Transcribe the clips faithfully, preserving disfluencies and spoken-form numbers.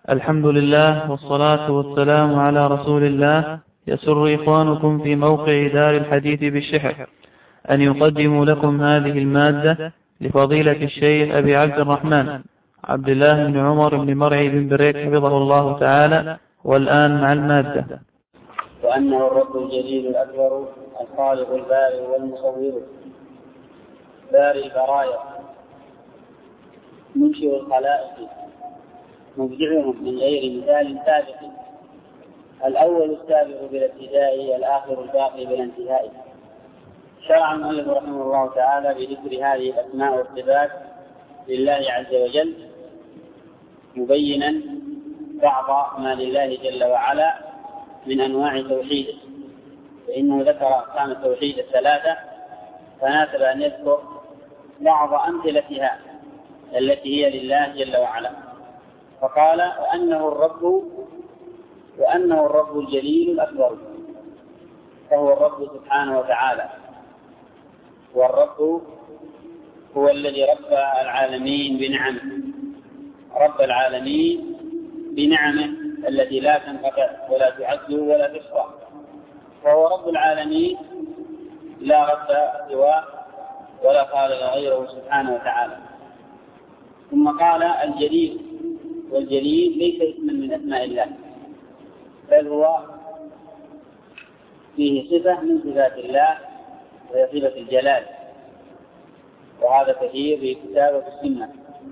الحمد لله والصلاة والسلام على رسول الله. يسر إخوانكم في موقع دار الحديث بالشحر أن يقدموا لكم هذه المادة لفضيلة الشيخ أبي عبد الرحمن عبد الله بن عمر بن مرعي بن بريك حفظه الله تعالى. والآن مع المادة. وأنه الرب الجليل الأكبر الخالق البارئ والمصور بارئ البرايا منشئ الخلائق مبدعهم من غير مثال سابق، الأول السابق بلا ابتداء، الآخر الباقي بلا انتهاء. شرع المؤلف رحمه الله تعالى بذكر هذه الأسماء والصفات لله عز وجل، مبينا بعض ما لله جل وعلا من أنواع توحيده، فإنه ذكر أقسام التوحيد الثلاثة، فناسب أن يذكر بعض أمثلتها التي هي لله جل وعلا. فقال وأنه الرب وأنه الرب الجليل الأكبر، فهو الرب سبحانه وتعالى، والرب هو الذي رب العالمين بنعمه، رب العالمين بنعمه التي لا تنقطع ولا تعد ولا تحصى، وهو رب العالمين لا رب سواه ولا خالق غيره سبحانه وتعالى. ثم قال الجليل، والجليل ليس اسما من أسماء الله، بل هو فيه صفة من صفات الله وهي صفة الجلال، وهذا كثير في كتابه في السنة،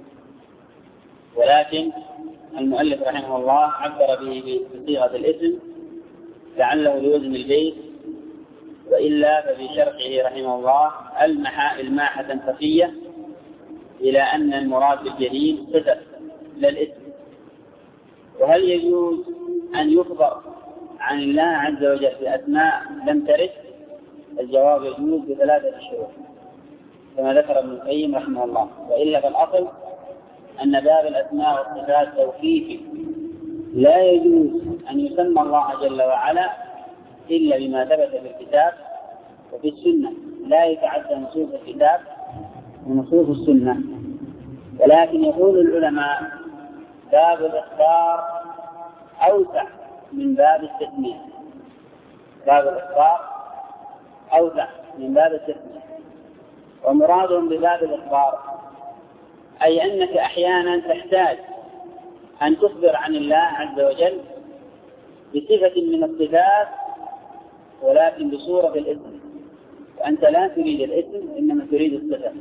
ولكن المؤلف رحمه الله عبر به بصيغة الاسم لعله لوزن البيت، وإلا ففي شرحه رحمه الله ألمح إلماحة خفية إلى أن المراد بالجليل صفة لا الاسم. وهل يجوز أن يخبر عن الله عز وجل بأسماء لم ترد؟ الجواب يجوز بثلاثة شروط كما ذكر ابن القيم رحمه الله، وإلا فالأصل أن باب الأسماء والصفات توقيفي، لا يجوز أن يسمى الله جل وعلا إلا بما ثبت في الكتاب وفي السنة، لا يتعدى نصوص الكتاب ونصوص السنة. ولكن يقول العلماء باب الإخبار أوسع من باب التسمية، باب الإخبار أوسع من باب التسمية، ومرادهم بباب الإخبار أي أنك أحيانا تحتاج أن تخبر عن الله عز وجل بصفة من الصفات ولكن بصورة الاسم، وأنت لا تريد الاسم إنما تريد الصفة،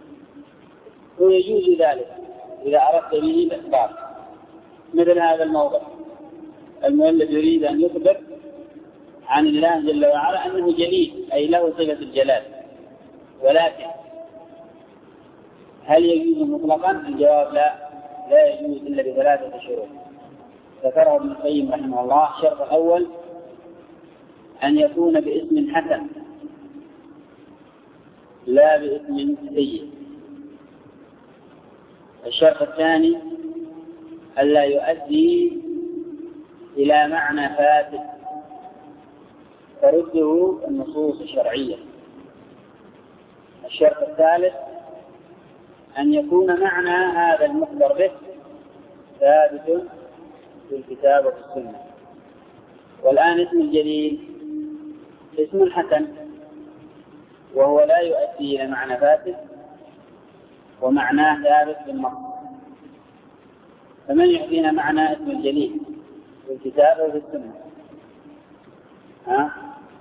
ويجوز ذلك إذا أردت به الإخبار. مثل هذا الموضع المؤلف يريد أن يخبر عن الله جل وعلا أنه جليل أي له صفة الجلال، ولكن هل يجوز مطلقا؟ الجواب لا، لا يجوز إلا بثلاثة شروط ذكره ابن القيم رحمه الله. الشرط الأول أن يكون باسم حسن لا باسم سيء. الشرط الثاني ألا يؤدي إلى معنى فاسد ترده النصوص الشرعية. الشرط الثالث أن يكون معنى هذا المخبر به ثابت في الكتاب وفي السنة. والآن اسم الجليل اسم حسن، وهو لا يؤدي إلى معنى فاسد ومعناه ثابت بالنص، فمن يعطينا معنى اسم الجليل في الكتاب وفي السنة؟ ها؟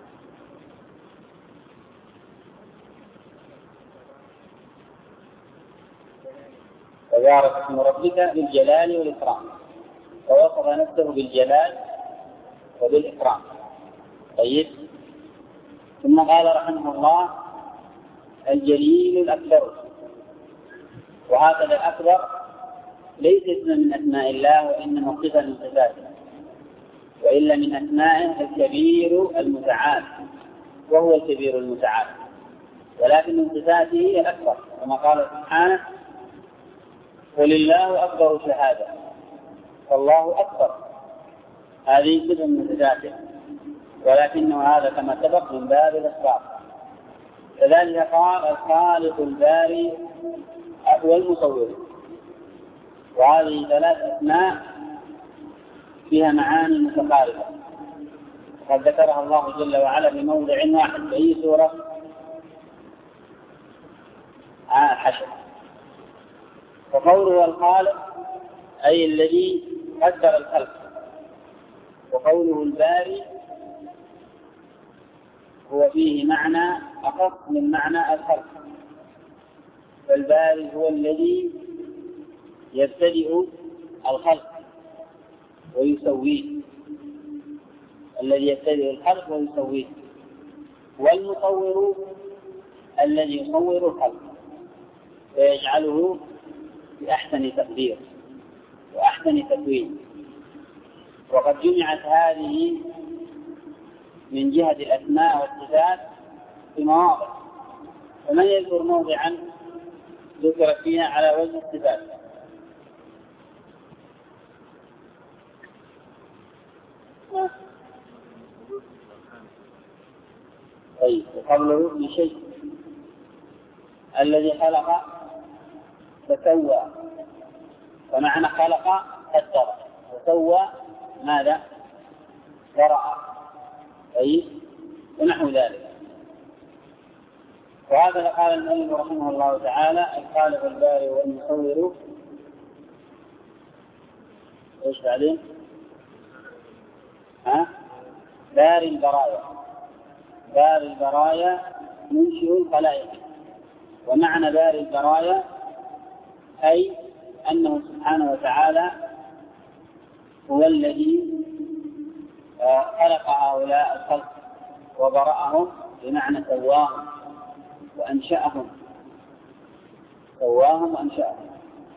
تبارك اسم ربك بالجلال والإكرام، ووصف نفسه بالجلال وبالإكرام. طيب، ثم قال رحمه الله الجليل الأكبر، وهكذا الأكبر ليس اسم من أسماء الله وإنما صفة من صفاته، وإلا من أسمائه الكبير المتعال، وهو الكبير المتعال، ولكن من صفاته الأكبر كما قال سبحانه ولله أكبر شهادة، فالله أكبر، هذه صفة من صفاته، ولكنه هذا كما سبق من باب الإخبار. كذلك قال الخالق البارئ والمصور، وهذه ثلاث أسماء فيها معاني متقاربة، قد ذكرها الله جل وعلا في موضع واحد في أي سورة؟ آه الحشر. وقوله الخالق أي الذي قدر الخلق، وقوله الباري هو فيه معنى أخص من معنى الخلق، والباري هو الذي يبتدئ الخلق ويسويه، الذي يبتدئ الخلق ويسويه، والمصور الذي يصور الخلق ويجعله بأحسن تقدير وأحسن تكوين. وقد جمعت هذه من جهة الأسماء والصفات في مواضع، فمن يذكر موضعا ذكر فيها على وجه الصفات؟ طيب، وقبله من شيء الذي خلق فسوى، ومعنى خلق قدر، وسوى ماذا؟ ورأى، طيب، ونحو ذلك. وهذا قال المؤلف رحمه الله تعالى: الخالق البارئ والمصور. ايش بعدين؟ ها؟ بارئ البرايا، بارئ البرايا منشئ الخلائق. ومعنى بارئ البرايا أي أنه سبحانه وتعالى هو الذي خلق هؤلاء الخلق وبرأهم، بمعنى سواهم وأنشأهم، سواهم وأنشأهم.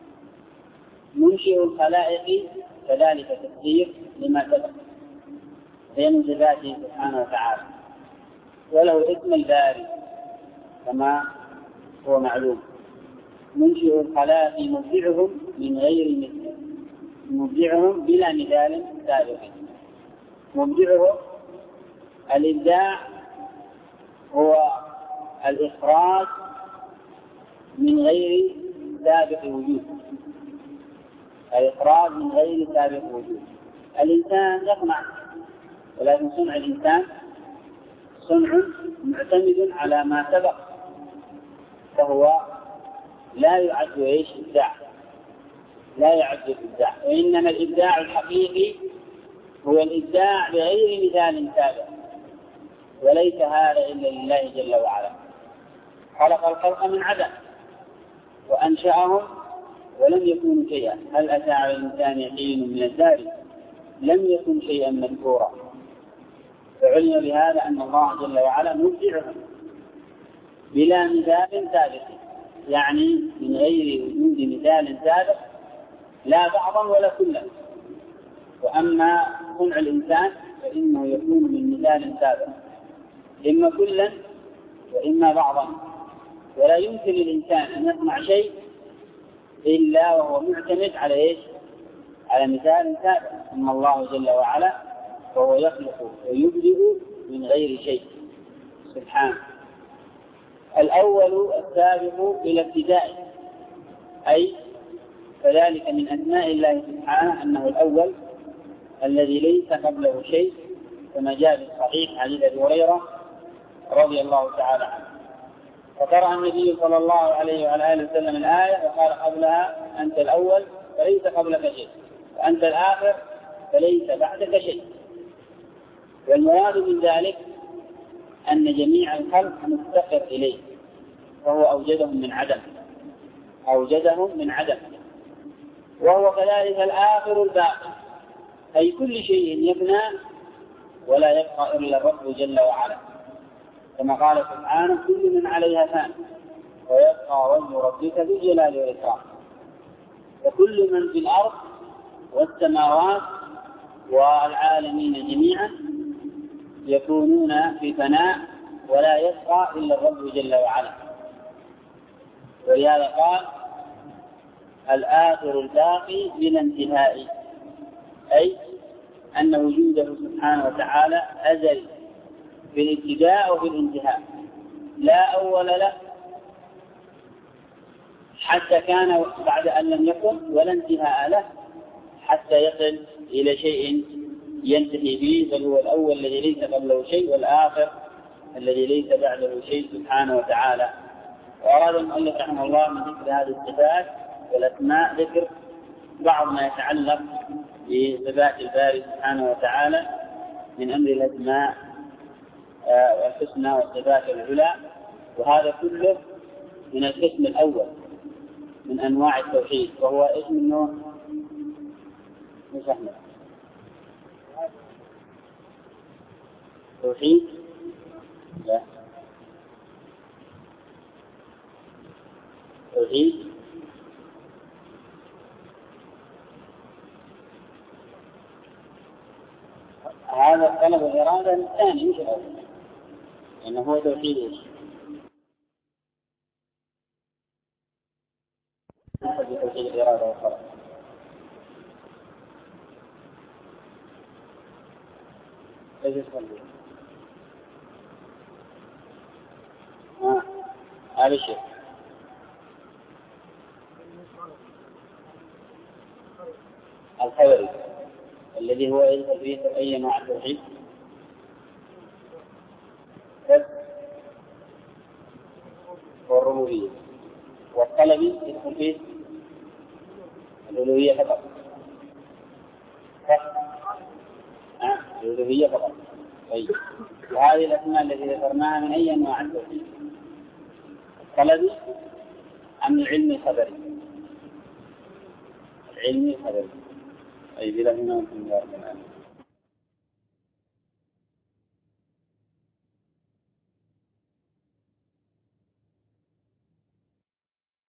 منشئ الخلائق كذلك تقدير لما سبق بين ذاته سبحانه وتعالى، وله اسم الباري كما هو معلوم. منشئ الخلائق مبدعهم من غير مثل، مبدعهم بلا مثال سابق. مبدعهم الإبداع هو الإخراج من غير سابق وجود، الإخراج من غير سابق وجود. الإنسان يصنع، ولكن صنع الإنسان صنع معتمد على ما سبق، فهو لا يعد ايش إبداع، لا يعد الإبداع، وإنما الإبداع الحقيقي هو الإبداع بغير مثال سابق، وليس هذا إلا لله جل وعلا. خلق الخلق من عدم وأنشأهم ولم يكونوا شيئا. هل أتى على الإنسان حين من الدهر لم يكن شيئا مذكورا. فعلم بهذا أن الله جل وعلا مبدعهم بلا مثال سابق، يعني من غير وجود مثال سابق، لا بعضا ولا كلا. وأما صنع الإنسان فإنه يكون من مثال سابق، إما كلا وإما بعضا. ولا يمكن للإنسان أن يصنع شيء إلا وهو معتمد على إيش؟ على مثال سابق. أما الله جل وعلا فهو يخلق ويبدئ من غير شيء سبحانه. الأول السابق إلى ابتداء، أي فذلك من أسماء الله سبحانه أنه الأول الذي ليس قبله شيء، كما جاء في الصحيح حديث أبي هريرة رضي الله تعالى عنه. فقرأ النبي صلى الله عليه وعلى آله وسلم الآية وقال قبلها: أنت الأول فليس قبلك شيء، وأنت الآخر فليس بعدك شيء. والمراد من ذلك أن جميع الخلق مفتقر إليه، فهو أوجدهم من عدم، أوجدهم من عدم. وهو كذلك الآخر الباقي، أي كل شيء يفنى ولا يبقى إلا الرب جل وعلا، كما قال سبحانه: كل من عليها فان ويبقى وجه ربك ذو الجلال والإكرام. وكل من في الأرض والسماوات والعالمين جميعا يكونون في فناء ولا يبقى إلا الرب جل وعلا. ولهذا قال: الآخر الباقي بلا انتهاء، أي أن وجوده سبحانه وتعالى أزل في الابتداء وفي الانتهاء، لا أول له حتى كان بعد أن لم يكن، ولا انتهاء له حتى يصل إلى شيء ينتهي به، بل هو الأول الذي ليس قبله شيء، والآخر الذي ليس بعده شيء سبحانه وتعالى. وأراد المؤلف رحمه الله من ذكر هذه الصفات والأسماء ذكر بعض ما يتعلق بصفات الباري سبحانه وتعالى من أمر الأسماء والحسنى والصفات العلى، وهذا كله من القسم الأول من أنواع التوحيد، وهو اسم النوع مش أحمد توحيد لا توحيد هذا الطلب والإرادة الثاني مش الأول، لأنه هو توحيد إيش؟ توحيد الإرادة والطلب. ايش يصلي؟ ها هذا الشيء الخبري الذي هو يدخل فيه أي نوع التوحيد؟ والربوبية. والطلبي يدخل فيه الألوهية فقط. ها الألوهية فقط. طيب وهذه الأسماء التي ذكرناها من أي أنواع التوحيد؟ الطلبي أم العلم الخبري؟ العلم الخبري. أي بلا هنا